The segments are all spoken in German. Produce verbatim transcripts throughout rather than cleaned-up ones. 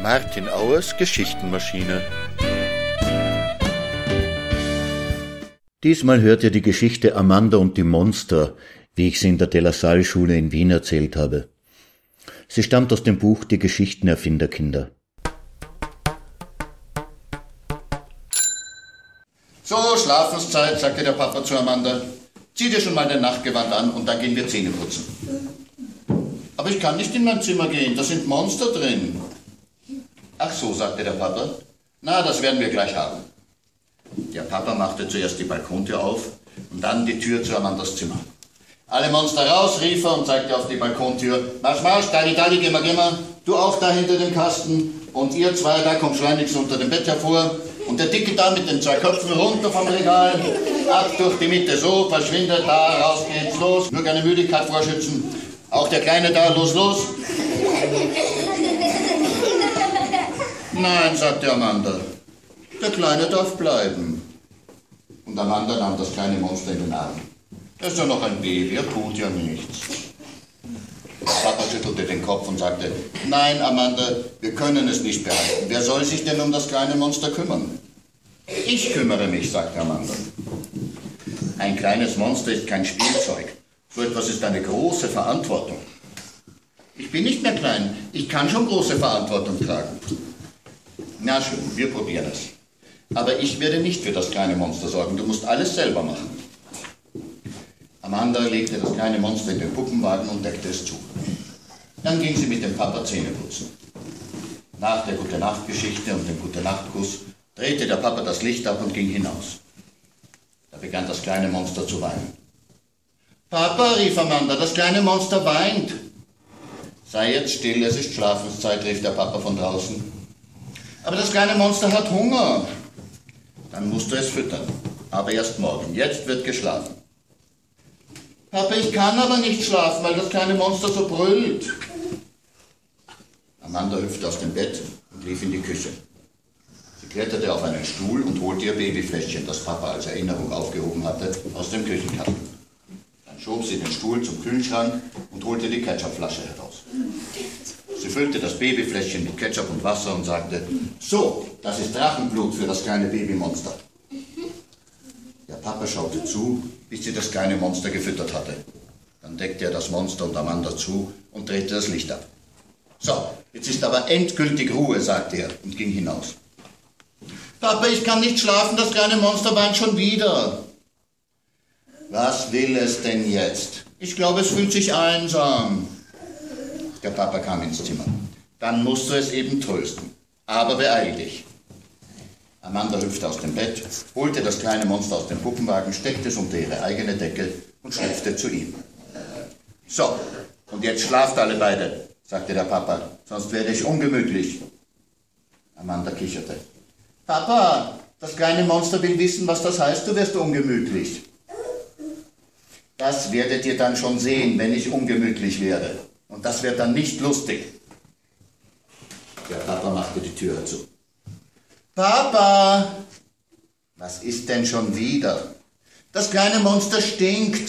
Martin Auers Geschichtenmaschine. Diesmal hört ihr die Geschichte Amanda und die Monster, wie ich sie in der De La Salle Schule in Wien erzählt habe. Sie stammt aus dem Buch Die Geschichtenerfinderkinder. So, Schlafenszeit, sagte der Papa zu Amanda. Zieh dir schon mal dein Nachtgewand an und dann gehen wir Zähne putzen. Aber ich kann nicht in mein Zimmer gehen, da sind Monster drin. Ach so, sagte der Papa. Na, das werden wir gleich haben. Der Papa machte zuerst die Balkontür auf und dann die Tür zu Amandas Zimmer. Alle Monster raus, rief er und zeigte auf die Balkontür. Marsch, marsch, dalli, dalli, geh mal, geh mal. Du auch da hinter dem Kasten und ihr zwei, da kommt schleunigst unter dem Bett hervor. Und der Dicke da mit den zwei Köpfen runter vom Regal. Ab durch die Mitte, so, verschwindet, da, raus geht's, los. Nur keine Müdigkeit vorschützen. Auch der Kleine da, los, los. Nein, sagte Amanda. Der Kleine darf bleiben. Und Amanda nahm das kleine Monster in den Arm. Er ist ja noch ein Baby, er tut ja nichts. Papa schüttelte den Kopf und sagte, nein, Amanda, wir können es nicht behalten. Wer soll sich denn um das kleine Monster kümmern? Ich kümmere mich, sagte Amanda. Ein kleines Monster ist kein Spielzeug. So etwas ist eine große Verantwortung. Ich bin nicht mehr klein, ich kann schon große Verantwortung tragen. Na schön, wir probieren es. Aber ich werde nicht für das kleine Monster sorgen, du musst alles selber machen. Amanda legte das kleine Monster in den Puppenwagen und deckte es zu. Dann ging sie mit dem Papa Zähne putzen. Nach der Gute-Nacht-Geschichte und dem Gute-Nacht-Kuss drehte der Papa das Licht ab und ging hinaus. Da begann das kleine Monster zu weinen. Papa, rief Amanda, das kleine Monster weint. Sei jetzt still, es ist Schlafenszeit, rief der Papa von draußen. Aber das kleine Monster hat Hunger. Dann musst du es füttern. Aber erst morgen. Jetzt wird geschlafen. Papa, ich kann aber nicht schlafen, weil das kleine Monster so brüllt. Amanda hüpfte aus dem Bett und lief in die Küche. Sie kletterte auf einen Stuhl und holte ihr Babyfläschchen, das Papa als Erinnerung aufgehoben hatte, aus dem Küchenkasten. Dann schob sie den Stuhl zum Kühlschrank und holte die Ketchupflasche heraus. Sie füllte das Babyfläschchen mit Ketchup und Wasser und sagte, so, das ist Drachenblut für das kleine Babymonster. Der Papa schaute zu, bis sie das kleine Monster gefüttert hatte. Dann deckte er das Monster und Amanda zu und drehte das Licht ab. So, jetzt ist aber endgültig Ruhe, sagte er und ging hinaus. Papa, ich kann nicht schlafen, das kleine Monster weint schon wieder. Was will es denn jetzt? Ich glaube, es fühlt sich einsam. Der Papa kam ins Zimmer. Dann musst du es eben trösten. Aber beeil dich. Amanda hüpfte aus dem Bett, holte das kleine Monster aus dem Puppenwagen, steckte es unter ihre eigene Decke und schlüpfte zu ihm. So, und jetzt schlaft alle beide, sagte der Papa, sonst werde ich ungemütlich. Amanda kicherte. Papa, das kleine Monster will wissen, was das heißt, du wirst ungemütlich. Das werdet ihr dann schon sehen, wenn ich ungemütlich werde. Und das wird dann nicht lustig. Der Papa machte die Tür zu. Papa! Was ist denn schon wieder? Das kleine Monster stinkt.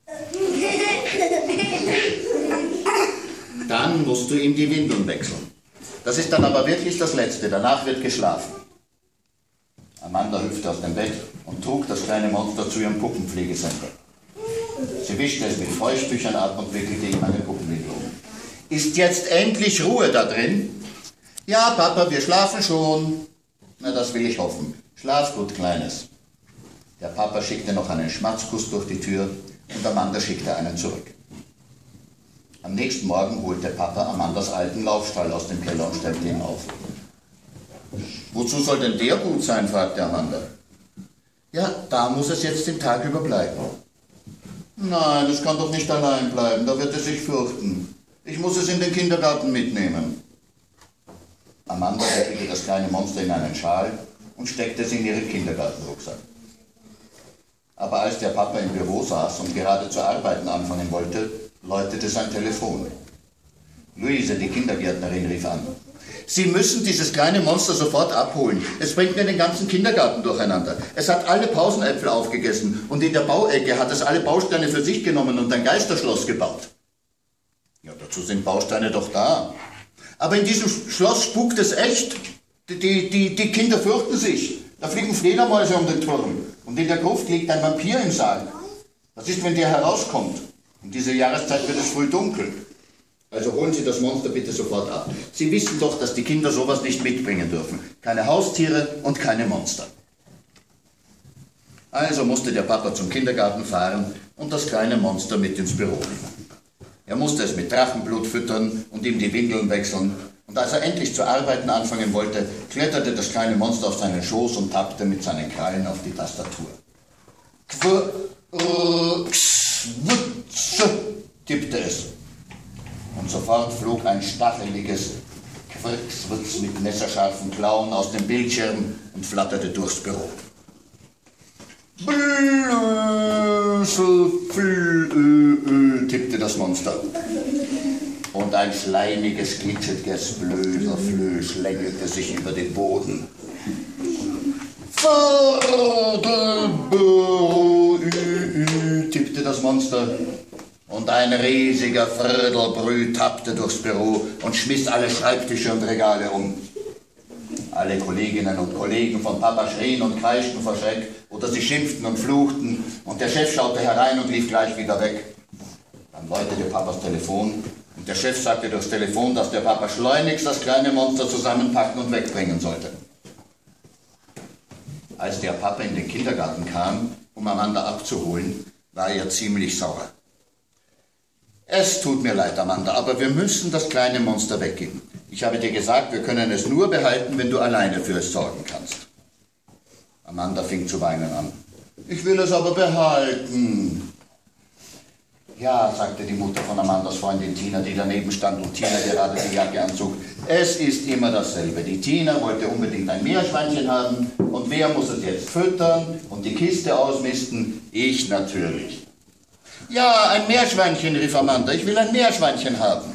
Dann musst du ihm die Windeln wechseln. Das ist dann aber wirklich das Letzte. Danach wird geschlafen. Amanda hüpfte aus dem Bett und trug das kleine Monster zu ihrem Puppenpflegecenter. Sie wischte es mit Feuchttüchern ab und wickelte ihm eine Puppenwindel um. Ist jetzt endlich Ruhe da drin? Ja, Papa, wir schlafen schon. Na, das will ich hoffen. Schlaf gut, Kleines. Der Papa schickte noch einen Schmatzkuss durch die Tür und Amanda schickte einen zurück. Am nächsten Morgen holte Papa Amandas alten Laufstall aus dem Keller und stellte ihn auf. Wozu soll denn der gut sein, fragte Amanda. Ja, da muss es jetzt den Tag über bleiben. Nein, es kann doch nicht allein bleiben, da wird es sich fürchten. Ich muss es in den Kindergarten mitnehmen. Amanda wickelte das kleine Monster in einen Schal und steckte es in ihren Kindergartenrucksack. Aber als der Papa im Büro saß und gerade zu arbeiten anfangen wollte, läutete sein Telefon. Luise, die Kindergärtnerin, rief an. Sie müssen dieses kleine Monster sofort abholen. Es bringt mir den ganzen Kindergarten durcheinander. Es hat alle Pausenäpfel aufgegessen und in der Bauecke hat es alle Bausteine für sich genommen und ein Geisterschloss gebaut. Ja, dazu sind Bausteine doch da. Aber in diesem Schloss spukt es echt. Die, die, die Kinder fürchten sich. Da fliegen Fledermäuse um den Turm. Und in der Gruft liegt ein Vampir im Sarg. Was ist, wenn der herauskommt? In dieser Jahreszeit wird es früh dunkel. Also holen Sie das Monster bitte sofort ab. Sie wissen doch, dass die Kinder sowas nicht mitbringen dürfen. Keine Haustiere und keine Monster. Also musste der Papa zum Kindergarten fahren und das kleine Monster mit ins Büro nehmen. Er musste es mit Drachenblut füttern und ihm die Windeln wechseln. Und als er endlich zu arbeiten anfangen wollte, kletterte das kleine Monster auf seinen Schoß und tappte mit seinen Krallen auf die Tastatur. Quirr, tippte es. Und sofort flog ein stacheliges Quirkswitz mit messerscharfen Klauen aus dem Bildschirm und flatterte durchs Büro. Blösel, tippte das Monster. Und ein schleimiges, glitschiges Blöserflö schlängelte sich über den Boden. Viertelbüro, tippte das Monster. Und ein riesiger Viertelbrü tappte durchs Büro und schmiss alle Schreibtische und Regale um. Alle Kolleginnen und Kollegen von Papa schrien und kreischten vor Schreck oder sie schimpften und fluchten und der Chef schaute herein und lief gleich wieder weg. Dann läutete Papas Telefon und der Chef sagte durchs Telefon, dass der Papa schleunigst das kleine Monster zusammenpacken und wegbringen sollte. Als der Papa in den Kindergarten kam, um Amanda abzuholen, war er ziemlich sauer. Es tut mir leid, Amanda, aber wir müssen das kleine Monster weggeben. Ich habe dir gesagt, wir können es nur behalten, wenn du alleine für es sorgen kannst. Amanda fing zu weinen an. Ich will es aber behalten. Ja, sagte die Mutter von Amandas Freundin Tina, die daneben stand und Tina gerade die Jacke anzog. Es ist immer dasselbe. Die Tina wollte unbedingt ein Meerschweinchen haben und wer muss es jetzt füttern und die Kiste ausmisten? Ich natürlich. Ja, ein Meerschweinchen, rief Amanda. Ich will ein Meerschweinchen haben.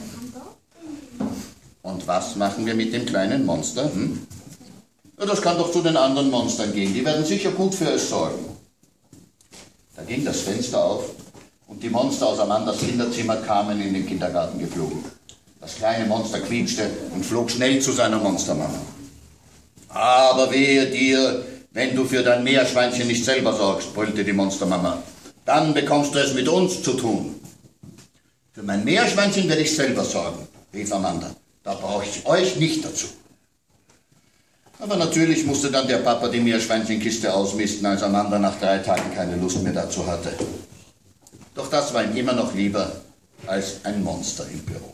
Und was machen wir mit dem kleinen Monster? Hm? Ja, das kann doch zu den anderen Monstern gehen. Die werden sicher gut für es sorgen. Da ging das Fenster auf und die Monster aus Amandas Kinderzimmer kamen in den Kindergarten geflogen. Das kleine Monster quietschte und flog schnell zu seiner Monstermama. Aber wehe dir, wenn du für dein Meerschweinchen nicht selber sorgst, brüllte die Monstermama. Dann bekommst du es mit uns zu tun. Für mein Meerschweinchen werde ich selber sorgen, rief Amanda. Da brauche ich euch nicht dazu. Aber natürlich musste dann der Papa die Meerschweinchenkiste ausmisten, als Amanda nach drei Tagen keine Lust mehr dazu hatte. Doch das war ihm immer noch lieber als ein Monster im Büro.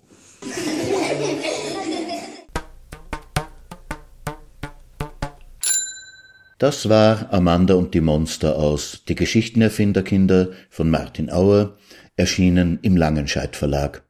Das war Amanda und die Monster aus Die Geschichtenerfinderkinder von Martin Auer, erschienen im Langenscheidt Verlag.